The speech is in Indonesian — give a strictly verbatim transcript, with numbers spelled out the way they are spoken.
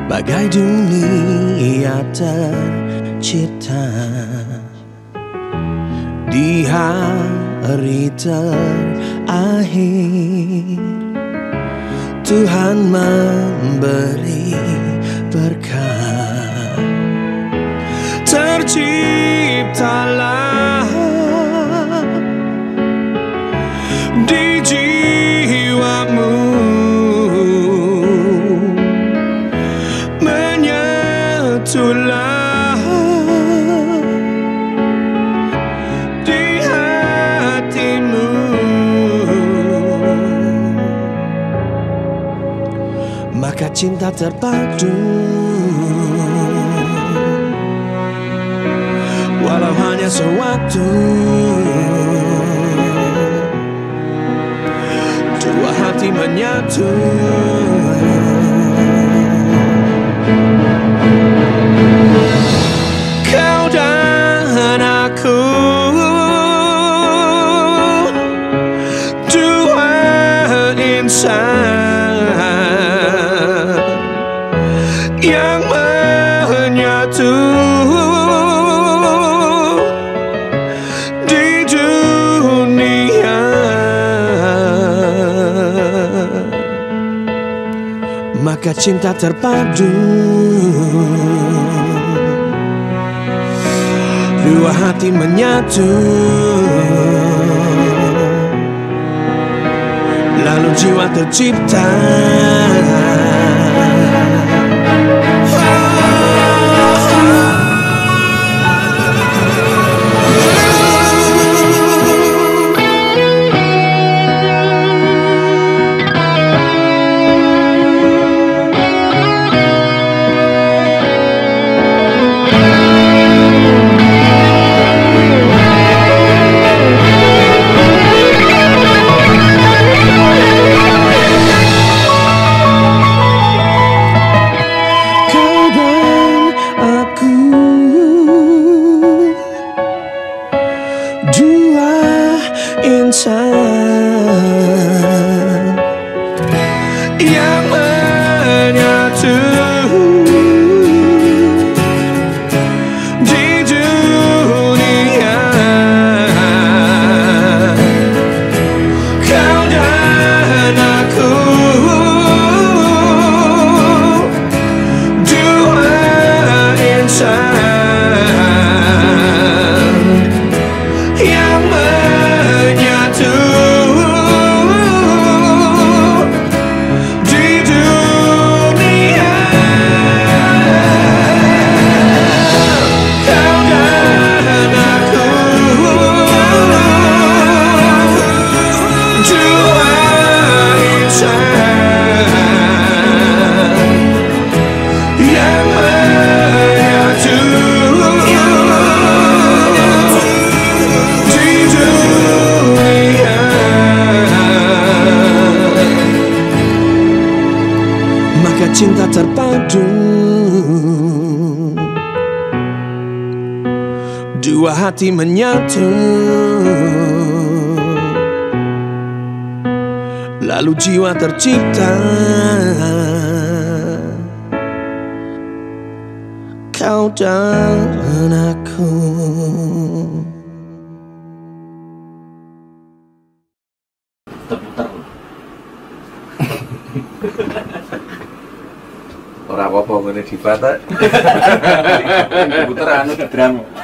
bagai dunia tercipta di hari terakhir. Tuhan memberi berkat, terciptalah di jiwamu menyatulah di hatimu. Maka cinta terpadu, walau hanya sewaktu, dua hati menyatu. Kau dan aku, dua insan yang menyatu di dunia. Maka cinta terpadu, dua hati menyatu, lalu jiwa tercipta. Yang menyatu di dunia. Kau dan aku, dua insan yang menyatu di dunia. Kau dan aku, dua insan yang menyatu di dunia. Maka cinta terpadu, dua hati menyatu, lalu jiwa tercipta. Kau dan aku. Ora apa-apa ngene dipata. Puter anu drum.